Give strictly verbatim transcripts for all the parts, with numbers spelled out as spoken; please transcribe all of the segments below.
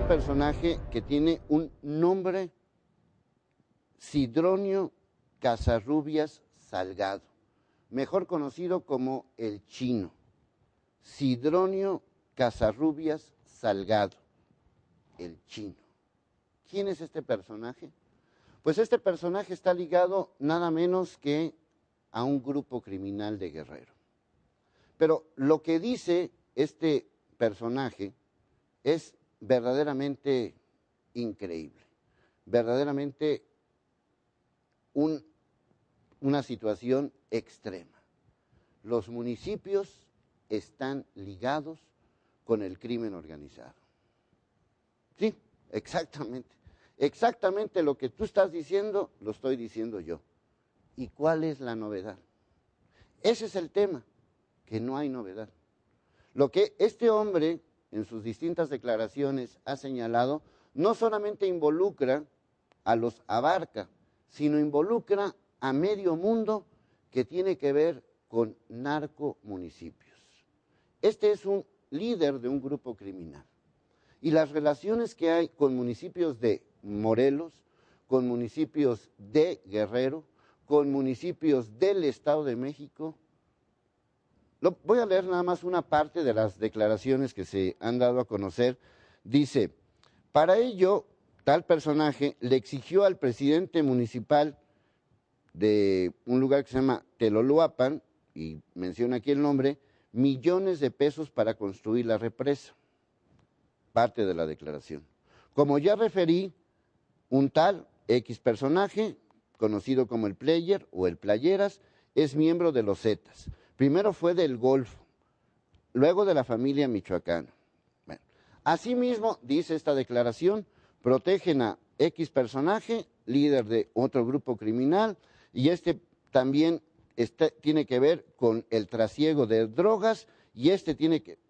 personaje que tiene un nombre: Sidronio Casarrubias Salgado, mejor conocido como el Chino. Sidronio Casarrubias Salgado, el Chino. ¿Quién es este personaje? Pues este personaje está ligado nada menos que a un grupo criminal de Guerrero. Pero lo que dice este personaje es verdaderamente increíble, verdaderamente un, una situación extrema. Los municipios están ligados con el crimen organizado. Sí, exactamente. Exactamente lo que tú estás diciendo, lo estoy diciendo yo. ¿Y cuál es la novedad? Ese es el tema, que no hay novedad. Lo que este hombre, en sus distintas declaraciones, ha señalado, no solamente involucra a los Abarca, sino involucra a medio mundo que tiene que ver con narcomunicipios. Este es un líder de un grupo criminal. Y las relaciones que hay con municipios de Morelos, con municipios de Guerrero, con municipios del Estado de México. Lo, voy a leer nada más una parte de las declaraciones que se han dado a conocer. Dice, para ello, tal personaje le exigió al presidente municipal de un lugar que se llama Teloluapan, y menciona aquí el nombre, millones de pesos para construir la represa. Parte de la declaración. Como ya referí, un tal X personaje, conocido como el Player o el Playeras, es miembro de los Zetas. Primero fue del Golfo, luego de la familia michoacana. Bueno, asimismo, dice esta declaración, protegen a X personaje, líder de otro grupo criminal, y este también está, tiene que ver con el trasiego de drogas, y este tiene que...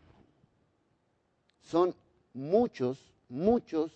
Son muchos, muchos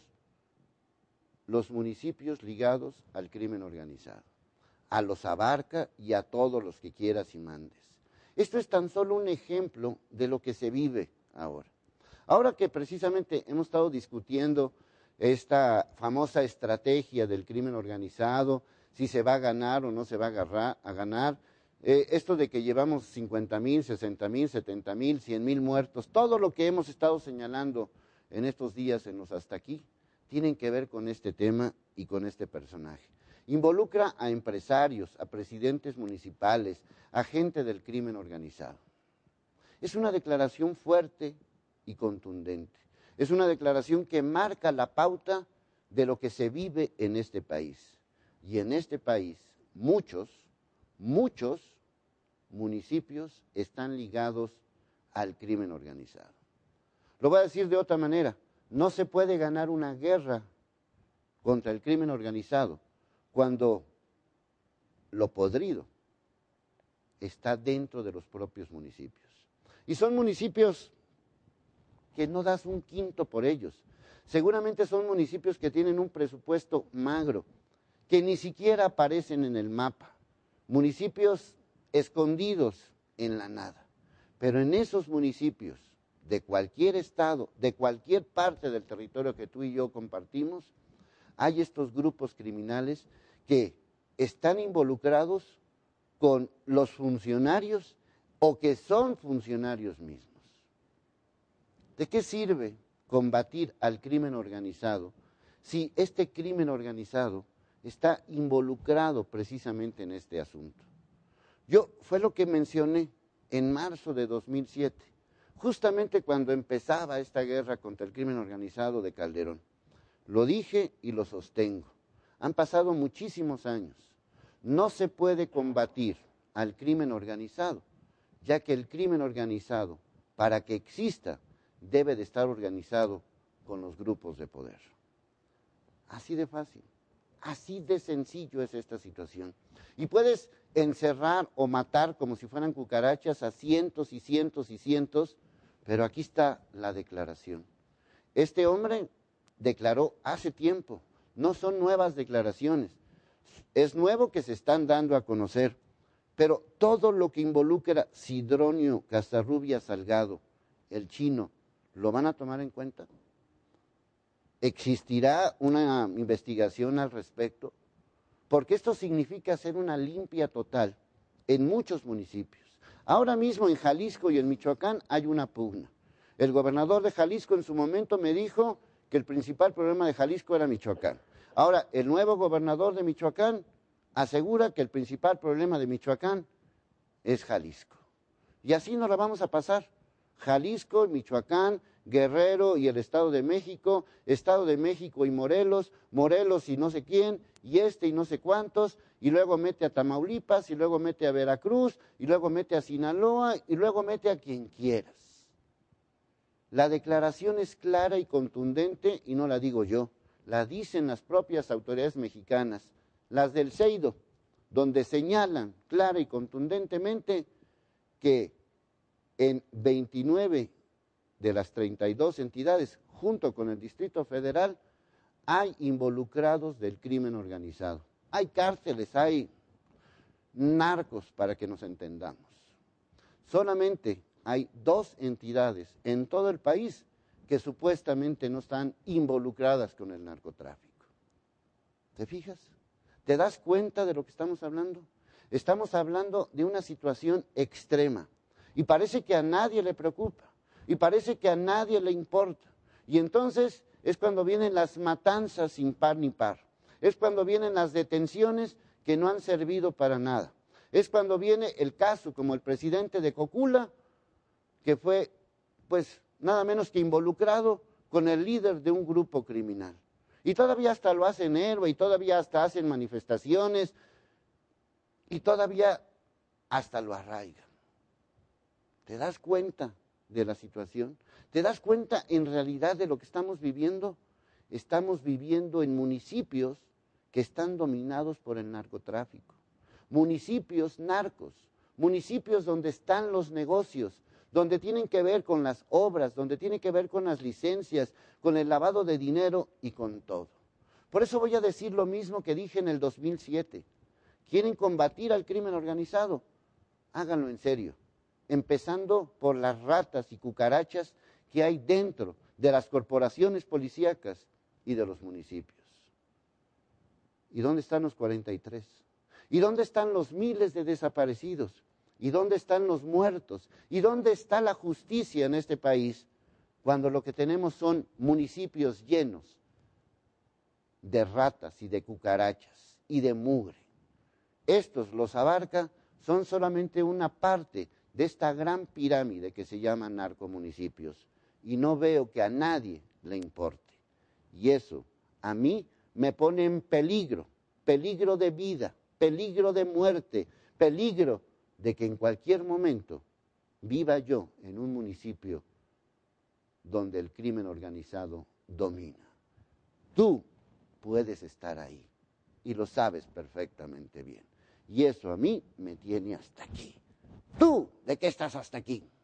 los municipios ligados al crimen organizado, a los Abarca y a todos los que quieras y mandes. Esto es tan solo un ejemplo de lo que se vive ahora. Ahora que precisamente hemos estado discutiendo esta famosa estrategia del crimen organizado, si se va a ganar o no se va a, agarrar, a ganar, eh, esto de que llevamos cincuenta mil, sesenta mil, setenta mil, cien mil muertos, todo lo que hemos estado señalando en estos días en los hasta aquí, tienen que ver con este tema y con este personaje. Involucra a empresarios, a presidentes municipales, a gente del crimen organizado. Es una declaración fuerte y contundente. Es una declaración que marca la pauta de lo que se vive en este país. Y en este país, muchos, muchos municipios están ligados al crimen organizado. Lo voy a decir de otra manera. No se puede ganar una guerra contra el crimen organizado cuando lo podrido está dentro de los propios municipios. Y son municipios que no das un quinto por ellos. Seguramente son municipios que tienen un presupuesto magro, que ni siquiera aparecen en el mapa. Municipios escondidos en la nada. Pero en esos municipios de cualquier estado, de cualquier parte del territorio que tú y yo compartimos, hay estos grupos criminales que están involucrados con los funcionarios o que son funcionarios mismos. ¿De qué sirve combatir al crimen organizado si este crimen organizado está involucrado precisamente en este asunto? Yo, fue lo que mencioné en marzo de dos mil siete. Justamente cuando empezaba esta guerra contra el crimen organizado de Calderón. Lo dije y lo sostengo. Han pasado muchísimos años. No se puede combatir al crimen organizado, ya que el crimen organizado, para que exista, debe de estar organizado con los grupos de poder. Así de fácil, así de sencillo es esta situación. Y puedes encerrar o matar como si fueran cucarachas a cientos y cientos y cientos, pero aquí está la declaración. Este hombre declaró hace tiempo, no son nuevas declaraciones, es nuevo que se están dando a conocer, pero todo lo que involucra Sidronio Casarrubias Salgado, el Chino, ¿lo van a tomar en cuenta? ¿Existirá una investigación al respecto? Porque esto significa hacer una limpia total en muchos municipios. Ahora mismo en Jalisco y en Michoacán hay una pugna. El gobernador de Jalisco en su momento me dijo que el principal problema de Jalisco era Michoacán. Ahora, el nuevo gobernador de Michoacán asegura que el principal problema de Michoacán es Jalisco. Y así nos la vamos a pasar. Jalisco, Michoacán, Guerrero y el Estado de México, Estado de México y Morelos, Morelos y no sé quién, y este y no sé cuántos, y luego mete a Tamaulipas, y luego mete a Veracruz, y luego mete a Sinaloa, y luego mete a quien quieras. La declaración es clara y contundente, y no la digo yo, la dicen las propias autoridades mexicanas, las del CEIDO, donde señalan clara y contundentemente que en veintinueve de las treinta y dos entidades, junto con el Distrito Federal, hay involucrados del crimen organizado. Hay cárteles, hay narcos, para que nos entendamos. Solamente hay dos entidades en todo el país que supuestamente no están involucradas con el narcotráfico. ¿Te fijas? ¿Te das cuenta de lo que estamos hablando? Estamos hablando de una situación extrema y parece que a nadie le preocupa y parece que a nadie le importa. Y entonces es cuando vienen las matanzas sin par ni par. Es cuando vienen las detenciones que no han servido para nada. Es cuando viene el caso como el presidente de Cocula, que fue pues nada menos que involucrado con el líder de un grupo criminal. Y todavía hasta lo hacen héroe, y todavía hasta hacen manifestaciones, y todavía hasta lo arraigan. ¿Te das cuenta de la situación? ¿Te das cuenta en realidad de lo que estamos viviendo? Estamos viviendo en municipios que están dominados por el narcotráfico. Municipios narcos, municipios donde están los negocios, donde tienen que ver con las obras, donde tienen que ver con las licencias, con el lavado de dinero y con todo. Por eso voy a decir lo mismo que dije en el dos mil siete. ¿Quieren combatir al crimen organizado? Háganlo en serio, empezando por las ratas y cucarachas que hay dentro de las corporaciones policíacas y de los municipios. ¿Y dónde están los cuarenta y tres? ¿Y dónde están los miles de desaparecidos? ¿Y dónde están los muertos? ¿Y dónde está la justicia en este país cuando lo que tenemos son municipios llenos de ratas y de cucarachas y de mugre? Estos, los Abarca, son solamente una parte de esta gran pirámide que se llama narcomunicipios. Y no veo que a nadie le importe. Y eso a mí me pone en peligro, peligro de vida, peligro de muerte, peligro de que en cualquier momento viva yo en un municipio donde el crimen organizado domina. Tú puedes estar ahí y lo sabes perfectamente bien. Y eso a mí me tiene hasta aquí. ¿Tú de qué estás hasta aquí?